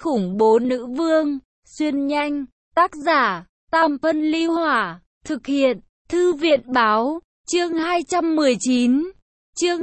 khủng bố nữ vương, xuyên nhanh, tác giả, Tam Phân Ly Hỏa, thực hiện, Thư viện Báo, chương 219, chương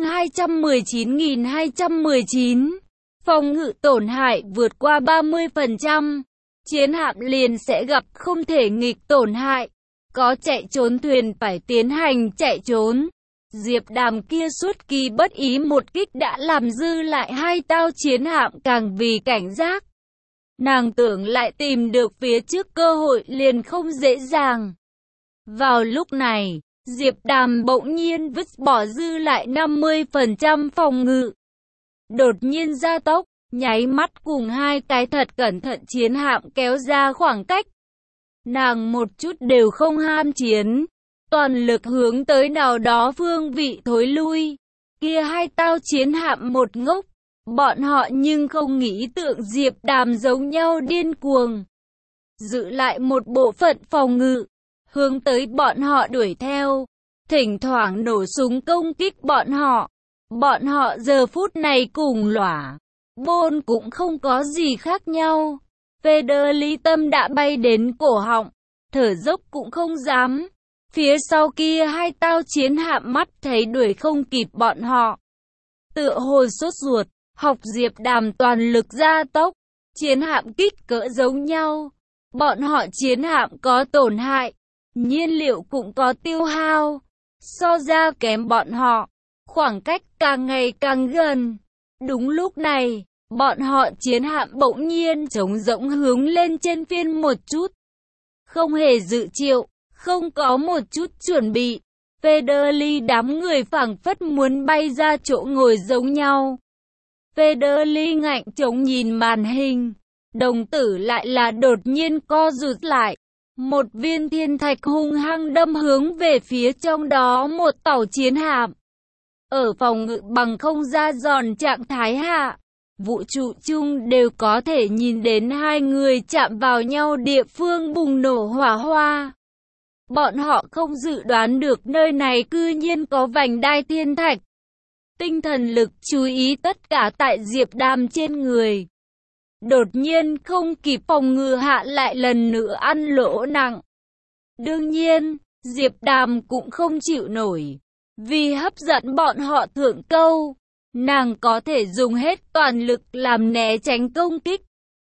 219.219, phòng ngự tổn hại vượt qua 30%, chiến hạm liền sẽ gặp không thể nghịch tổn hại, có chạy trốn thuyền phải tiến hành chạy trốn. Diệp Đàm kia xuất kỳ bất ý một kích đã làm dư lại hai tao chiến hạm càng vì cảnh giác. Nàng tưởng lại tìm được phía trước cơ hội liền không dễ dàng. Vào lúc này, Diệp Đàm bỗng nhiên vứt bỏ dư lại 50% phòng ngự. Đột nhiên gia tốc, nháy mắt cùng hai cái thật cẩn thận chiến hạm kéo ra khoảng cách. Nàng một chút đều không ham chiến, toàn lực hướng tới nào đó phương vị thối lui. Kia hai tao chiến hạm một ngốc, bọn họ nhưng không nghĩ tượng Diệp Đàm giống nhau điên cuồng. Giữ lại một bộ phận phòng ngự, hướng tới bọn họ đuổi theo, thỉnh thoảng nổ súng công kích bọn họ. Bọn họ giờ phút này cùng lỏa, bôn cũng không có gì khác nhau. Federly tâm đã bay đến cổ họng, thở dốc cũng không dám. Phía sau kia hai tao chiến hạm mắt thấy đuổi không kịp bọn họ. Tựa hồ sốt ruột, học Diệp Đàm toàn lực gia tốc, chiến hạm kích cỡ giống nhau. Bọn họ chiến hạm có tổn hại, nhiên liệu cũng có tiêu hao. So ra kém bọn họ, khoảng cách càng ngày càng gần. Đúng lúc này, bọn họ chiến hạm bỗng nhiên trống rỗng hướng lên trên phiên một chút. Không hề dự triệu, không có một chút chuẩn bị. Federly đám người phảng phất muốn bay ra chỗ ngồi giống nhau. Federly ngạnh chống nhìn màn hình, đồng tử lại là đột nhiên co rụt lại. Một viên thiên thạch hung hăng đâm hướng về phía trong đó một tàu chiến hạm. Ở phòng ngự bằng không ra giòn trạng thái hạ, vũ trụ chung đều có thể nhìn đến hai người chạm vào nhau địa phương bùng nổ hỏa hoa. Bọn họ không dự đoán được nơi này cư nhiên có vành đai thiên thạch. Tinh thần lực chú ý tất cả tại Diệp Đàm trên người. Đột nhiên không kịp phòng ngự hạ lại lần nữa ăn lỗ nặng. Đương nhiên, Diệp Đàm cũng không chịu nổi. Vì hấp dẫn bọn họ thượng câu, nàng có thể dùng hết toàn lực làm né tránh công kích.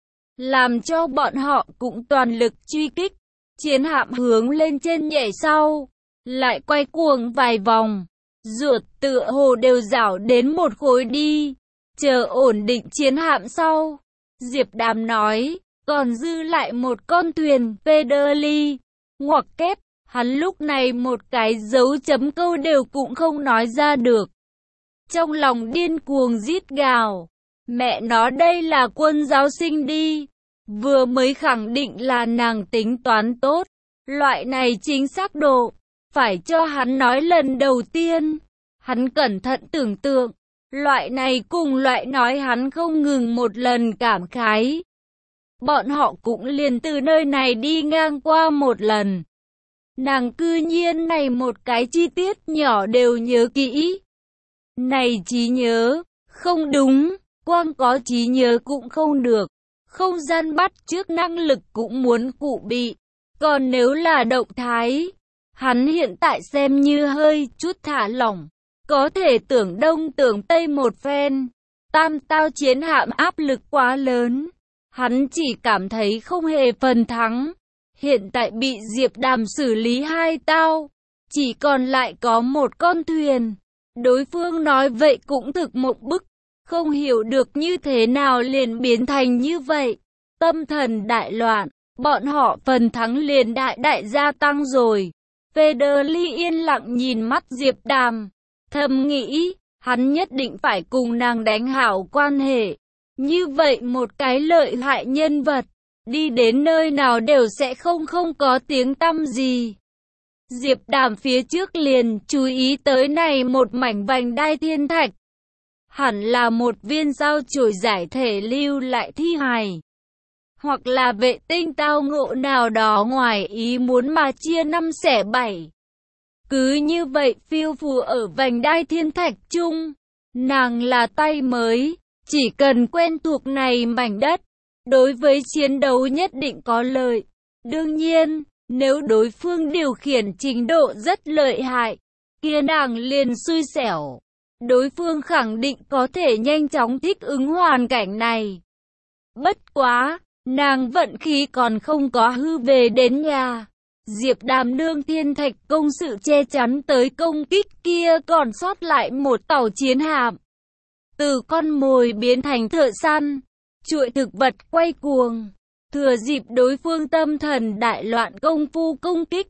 Làm cho bọn họ cũng toàn lực truy kích. Chiến hạm hướng lên trên nhảy sau, lại quay cuồng vài vòng. Ruột tựa hồ đều rảo đến một khối đi. Chờ ổn định chiến hạm sau, Diệp Đàm nói, còn dư lại một con thuyền Federly. Ngoặc kép, hắn lúc này một cái dấu chấm câu đều cũng không nói ra được. Trong lòng điên cuồng rít gào, mẹ nó đây là quân giáo sinh đi. Vừa mới khẳng định là nàng tính toán tốt, loại này chính xác độ, phải cho hắn nói lần đầu tiên. Hắn cẩn thận tưởng tượng, loại này cùng loại nói hắn không ngừng một lần cảm khái. Bọn họ cũng liền từ nơi này đi ngang qua một lần. Nàng cư nhiên này một cái chi tiết nhỏ đều nhớ kỹ. Này trí nhớ, không đúng, quang có trí nhớ cũng không được. Không gian bắt chước năng lực cũng muốn cụ bị. Còn nếu là động thái, hắn hiện tại xem như hơi chút thả lỏng. Có thể tưởng đông tưởng tây một phen. Tam tao chiến hạm áp lực quá lớn. Hắn chỉ cảm thấy không hề phần thắng. Hiện tại bị Diệp Đàm xử lý hai tao. Chỉ còn lại có một con thuyền. Đối phương nói vậy cũng thực một bức. Không hiểu được như thế nào liền biến thành như vậy. Tâm thần đại loạn, bọn họ phần thắng liền đại gia tăng rồi. Federly yên lặng nhìn mắt Diệp Đàm, thầm nghĩ, hắn nhất định phải cùng nàng đánh hảo quan hệ. Như vậy một cái lợi hại nhân vật, đi đến nơi nào đều sẽ không có tiếng tăm gì. Diệp Đàm phía trước liền chú ý tới này một mảnh vành đai thiên thạch. Hẳn là một viên sao chổi giải thể lưu lại thi hài. Hoặc là vệ tinh tao ngộ nào đó ngoài ý muốn mà chia 5 xẻ 7. Cứ như vậy phiêu phù ở vành đai thiên thạch chung. Nàng là tay mới, chỉ cần quen thuộc này mảnh đất, đối với chiến đấu nhất định có lợi. Đương nhiên, nếu đối phương điều khiển trình độ rất lợi hại, kia nàng liền xui xẻo. Đối phương khẳng định có thể nhanh chóng thích ứng hoàn cảnh này. Bất quá, nàng vận khí còn không có hư về đến nhà. Diệp Đàm nương thiên thạch công sự che chắn tới công kích kia còn sót lại một tàu chiến hạm. Từ con mồi biến thành thợ săn, chuỗi thực vật quay cuồng, thừa dịp đối phương tâm thần đại loạn công phu công kích.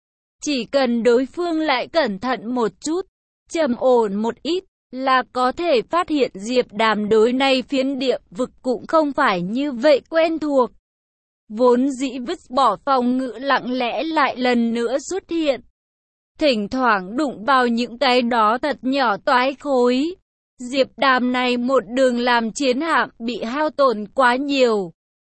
Chỉ cần đối phương lại cẩn thận một chút, trầm ổn một ít, là có thể phát hiện Diệp Đàm đối này phiến địa vực cũng không phải như vậy quen thuộc. Vốn dĩ vứt bỏ phòng ngự lặng lẽ lại lần nữa xuất hiện. Thỉnh thoảng đụng vào những cái đó thật nhỏ toái khối. Diệp Đàm này một đường làm chiến hạm bị hao tổn quá nhiều.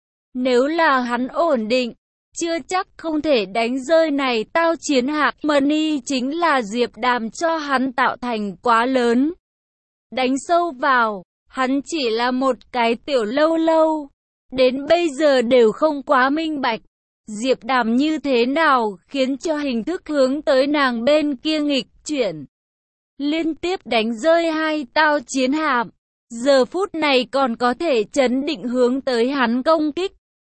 Nếu là hắn ổn định, chưa chắc không thể đánh rơi này tao chiến hạm. Money chính là Diệp Đàm cho hắn tạo thành quá lớn. Đánh sâu vào, hắn chỉ là một cái tiểu lâu lâu. Đến bây giờ đều không quá minh bạch. Diệp Đàm như thế nào khiến cho hình thức hướng tới nàng bên kia nghịch chuyển. Liên tiếp đánh rơi 2 tao chiến hạm. Giờ phút này còn có thể trấn định hướng tới hắn công kích.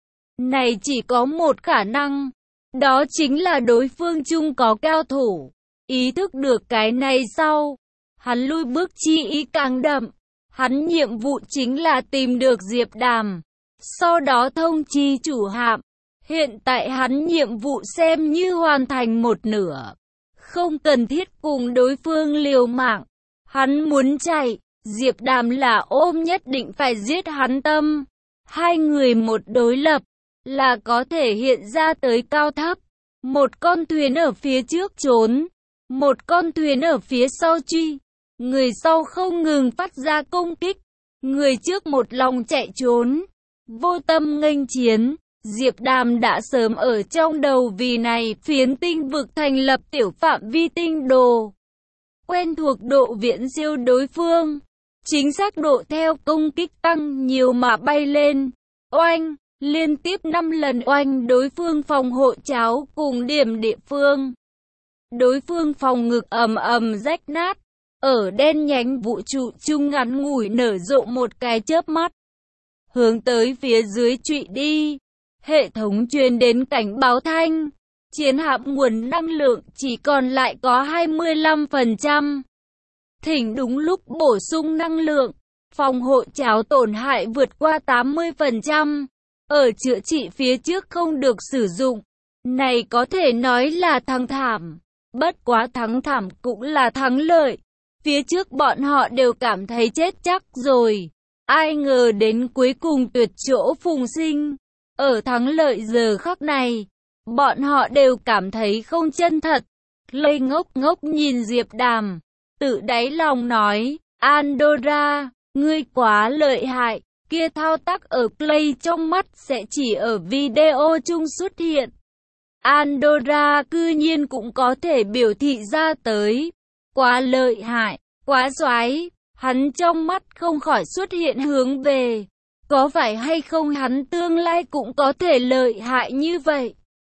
Này chỉ có một khả năng. Đó chính là đối phương chung có cao thủ. Ý thức được cái này sau, hắn lui bước chi ý càng đậm. Hắn nhiệm vụ chính là tìm được Diệp Đàm. Sau đó thông chi chủ hạm. Hiện tại hắn nhiệm vụ xem như hoàn thành một nửa. Không cần thiết cùng đối phương liều mạng. Hắn muốn chạy, Diệp Đàm là ôm nhất định phải giết hắn tâm. Hai người một đối lập, là có thể hiện ra tới cao thấp. Một con thuyền ở phía trước trốn, một con thuyền ở phía sau truy. Người sau không ngừng phát ra công kích, người trước một lòng chạy trốn. Vô tâm nghênh chiến, Diệp Đàm đã sớm ở trong đầu vì này phiến tinh vực thành lập tiểu phạm vi tinh đồ. Quen thuộc độ viễn siêu đối phương, chính xác độ theo công kích tăng nhiều mà bay lên. Oanh, liên tiếp 5 lần oanh đối phương phòng hộ cháo cùng điểm địa phương. Đối phương phòng ngực ầm ầm rách nát, ở đen nhánh vũ trụ chung ngắn ngủi nở rộ một cái chớp mắt. Hướng tới phía dưới trụy đi, hệ thống truyền đến cảnh báo thanh, chiến hạm nguồn năng lượng chỉ còn lại có 25%. Thỉnh đúng lúc bổ sung năng lượng, phòng hộ cháo tổn hại vượt qua 80%, ở chữa trị phía trước không được sử dụng. Này có thể nói là thắng thảm, bất quá thắng thảm cũng là thắng lợi. Phía trước bọn họ đều cảm thấy chết chắc rồi. Ai ngờ đến cuối cùng tuyệt chỗ phùng sinh. Ở thắng lợi giờ khắc này, bọn họ đều cảm thấy không chân thật. Clay ngốc ngốc nhìn Diệp Đàm, tự đáy lòng nói, Andorra, ngươi quá lợi hại. Kia thao tác ở Clay trong mắt sẽ chỉ ở video chung xuất hiện. Andorra cư nhiên cũng có thể biểu thị ra tới. Quá lợi hại, quá xoái. Hắn trong mắt không khỏi xuất hiện hướng về. Có phải hay không hắn tương lai cũng có thể lợi hại như vậy?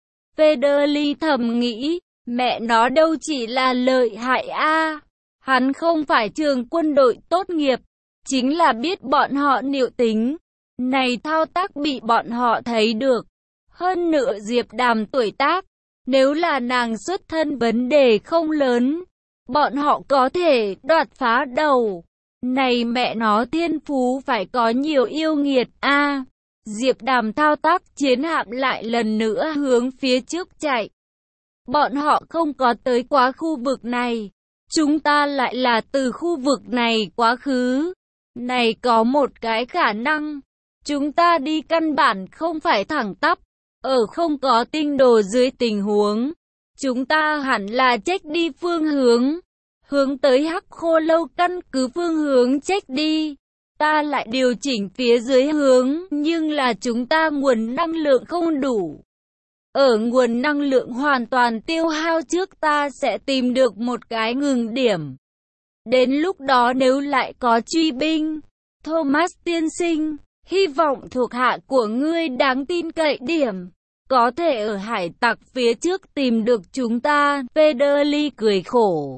Federly thầm nghĩ, mẹ nó đâu chỉ là lợi hại a, hắn không phải trường quân đội tốt nghiệp, chính là biết bọn họ liệu tính. Này thao tác bị bọn họ thấy được. Hơn nữa Diệp Đàm tuổi tác, nếu là nàng xuất thân vấn đề không lớn, bọn họ có thể đoạt phá đầu. Này mẹ nó thiên phú phải có nhiều yêu nghiệt a. Diệp Đàm thao tác chiến hạm lại lần nữa hướng phía trước chạy. Bọn họ không có tới quá khu vực này. Chúng ta lại là từ khu vực này quá khứ. Này có một cái khả năng. Chúng ta đi căn bản không phải thẳng tắp. Ở không có tinh đồ dưới tình huống. Chúng ta hẳn là check đi phương hướng. Hướng tới Hắc Khô Lâu căn cứ phương hướng check đi. Ta lại điều chỉnh phía dưới hướng, nhưng là chúng ta nguồn năng lượng không đủ. Ở nguồn năng lượng hoàn toàn tiêu hao trước ta sẽ tìm được một cái ngừng điểm. Đến lúc đó nếu lại có truy binh, Thomas tiên sinh, Hy vọng thuộc hạ của ngươi đáng tin cậy điểm. Có thể ở hải tặc phía trước tìm được chúng ta. Federly cười khổ.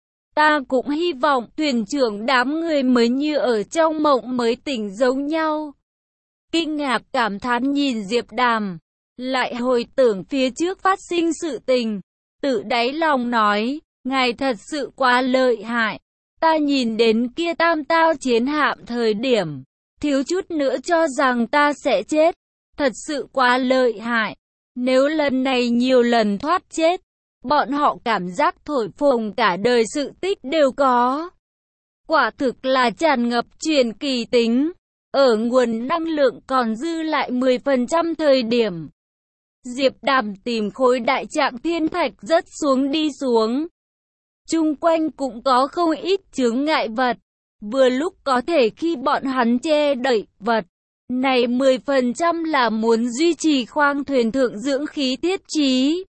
Ta cũng hy vọng thuyền trưởng đám người mới như ở trong mộng mới tỉnh giống nhau. Kinh ngạc cảm thán nhìn Diệp Đàm. Lại hồi tưởng phía trước phát sinh sự tình. Tự đáy lòng nói, ngài thật sự quá lợi hại. Ta nhìn đến kia tam tao chiến hạm thời điểm, thiếu chút nữa cho rằng ta sẽ chết. Thật sự quá lợi hại. Nếu lần này nhiều lần thoát chết, bọn họ cảm giác thổi phồng cả đời sự tích đều có. Quả thực là tràn ngập truyền kỳ tính. Ở nguồn năng lượng còn dư lại 10% thời điểm, Diệp Đàm tìm khối đại trạng thiên thạch rớt xuống đi xuống. Chung quanh cũng có không ít chướng ngại vật. Vừa lúc có thể khi bọn hắn che đậy vật này 10% là muốn duy trì khoang thuyền thượng dưỡng khí thiết trí.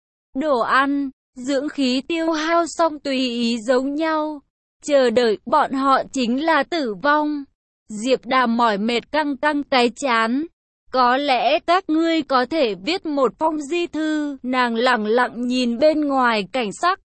Đồ ăn, dưỡng khí tiêu hao xong tùy ý giống nhau. Chờ đợi bọn họ chính là tử vong. Diệp Đàm mỏi mệt căng căng cái chán. Có lẽ các ngươi có thể viết một phong di thư. Nàng lẳng lặng nhìn bên ngoài cảnh sắc.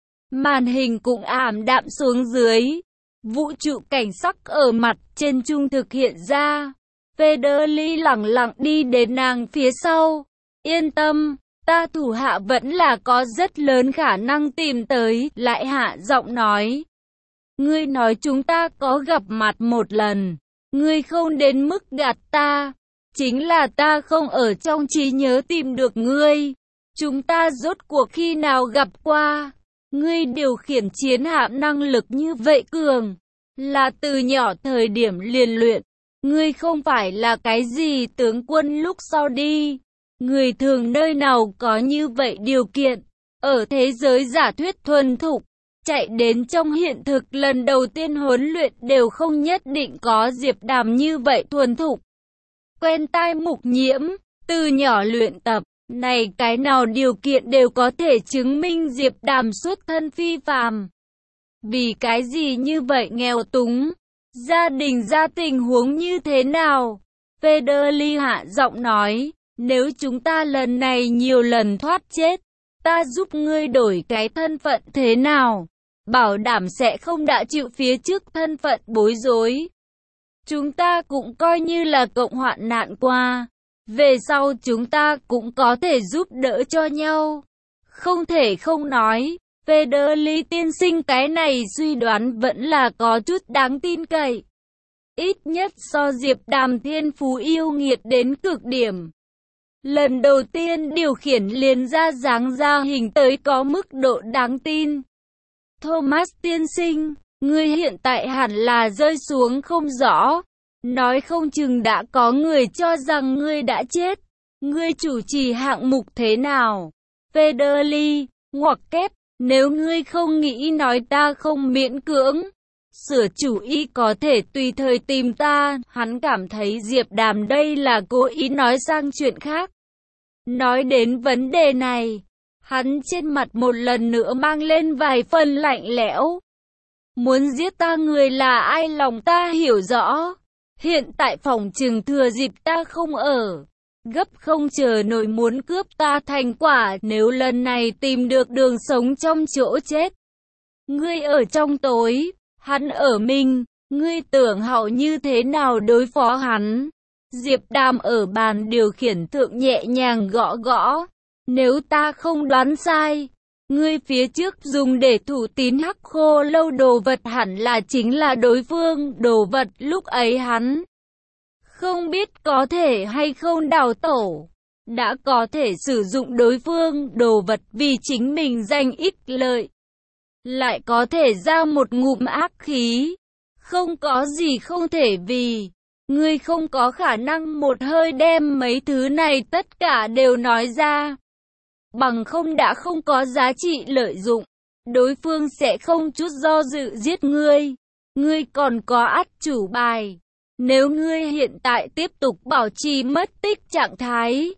Màn hình cũng ảm đạm xuống dưới. Vũ trụ cảnh sắc ở mặt trên trung thực hiện ra. Federly lẳng lặng đi đến nàng phía sau. Yên tâm, ta thủ hạ vẫn là có rất lớn khả năng tìm tới. Lại hạ giọng nói. Ngươi nói chúng ta có gặp mặt một lần. Ngươi không đến mức gạt ta. Chính là ta không ở trong trí nhớ tìm được ngươi. Chúng ta rốt cuộc khi nào gặp qua. Ngươi điều khiển chiến hạm năng lực như vậy cường. Là từ nhỏ thời điểm liền luyện. Ngươi không phải là cái gì tướng quân lúc sau đi. Người thường nơi nào có như vậy điều kiện. Ở thế giới giả thuyết thuần thục. Chạy đến trong hiện thực lần đầu tiên huấn luyện đều không nhất định có Diệp Đàm như vậy thuần thục. Quen tai mục nhiễm, từ nhỏ luyện tập, này cái nào điều kiện đều có thể chứng minh Diệp Đàm xuất thân phi phàm. Vì cái gì như vậy nghèo túng? Gia đình ra tình huống như thế nào? Federly hạ giọng nói, nếu chúng ta lần này nhiều lần thoát chết, ta giúp ngươi đổi cái thân phận thế nào? Bảo đảm sẽ không đã chịu phía trước thân phận bối rối. Chúng ta cũng coi như là cộng hoạn nạn qua. Về sau chúng ta cũng có thể giúp đỡ cho nhau. Không thể không nói, Federly tiên sinh cái này suy đoán vẫn là có chút đáng tin cậy. Ít nhất so Diệp Đàm thiên phú yêu nghiệt đến cực điểm. Lần đầu tiên điều khiển liền ra dáng ra hình tới có mức độ đáng tin. Thomas tiên sinh, ngươi hiện tại hẳn là rơi xuống không rõ. Nói không chừng đã có người cho rằng ngươi đã chết. Ngươi chủ trì hạng mục thế nào? Federly, ngoặc kép, nếu ngươi không nghĩ nói ta không miễn cưỡng. Sửa chủ ý có thể tùy thời tìm ta. Hắn cảm thấy Diệp Đàm đây là cố ý nói sang chuyện khác. Nói đến vấn đề này, hắn trên mặt một lần nữa mang lên vài phần lạnh lẽo. Muốn giết ta người là ai lòng ta hiểu rõ. Hiện tại phòng trừng thừa dịp ta không ở. Gấp không chờ nổi muốn cướp ta thành quả nếu lần này tìm được đường sống trong chỗ chết. Ngươi ở trong tối, hắn ở minh, ngươi tưởng hậu như thế nào đối phó hắn? Diệp Đàm ở bàn điều khiển thượng nhẹ nhàng gõ gõ. Nếu ta không đoán sai, ngươi phía trước dùng để thủ tín hắc khô lâu đồ vật hẳn là chính là đối phương đồ vật lúc ấy hắn. Không biết có thể hay không đào tổ, đã có thể sử dụng đối phương đồ vật vì chính mình giành ích lợi. Lại có thể ra một ngụm ác khí, không có gì không thể vì. Ngươi không có khả năng một hơi đem mấy thứ này tất cả đều nói ra. Bằng không đã không có giá trị lợi dụng. Đối phương sẽ không chút do dự giết ngươi. Ngươi còn có át chủ bài. Nếu ngươi hiện tại tiếp tục bảo trì mất tích trạng thái,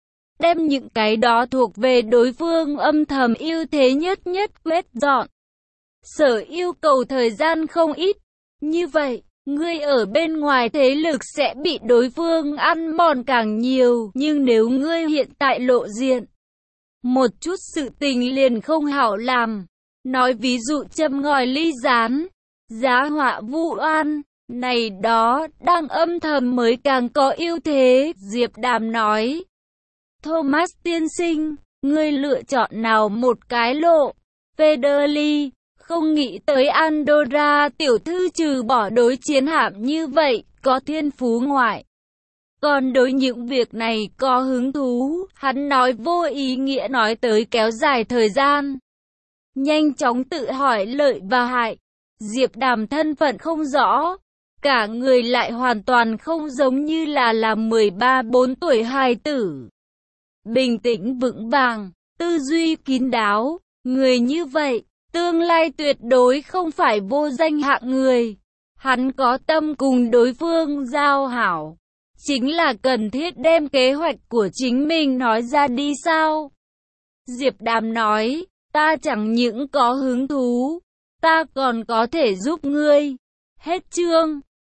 đem những cái đó thuộc về đối phương âm thầm ưu thế nhất quét dọn. Sở yêu cầu thời gian không ít. Như vậy, Ngươi ở bên ngoài thế lực sẽ bị đối phương ăn mòn càng nhiều, nhưng nếu ngươi hiện tại lộ diện, một chút sự tình liền không hảo làm. Nói ví dụ châm ngòi ly gián, giá họa vu oan, này đó, đang âm thầm mới càng có ưu thế, Diệp Đàm nói. Thomas tiên sinh, ngươi lựa chọn nào một cái lộ? Federli, không nghĩ tới Andorra tiểu thư trừ bỏ đối chiến hạm như vậy, có thiên phú ngoại. Còn đối những việc này có hứng thú, hắn nói vô ý nghĩa nói tới kéo dài thời gian. Nhanh chóng tự hỏi lợi và hại. Diệp Đàm thân phận không rõ, cả người lại hoàn toàn không giống như là 13-14 tuổi hài tử. Bình tĩnh vững vàng, tư duy kín đáo, người như vậy, tương lai tuyệt đối không phải vô danh hạng người. Hắn có tâm cùng đối phương giao hảo, chính là cần thiết đem kế hoạch của chính mình nói ra đi sao? Diệp Đàm nói, ta chẳng những có hứng thú, ta còn có thể giúp ngươi. Hết chương.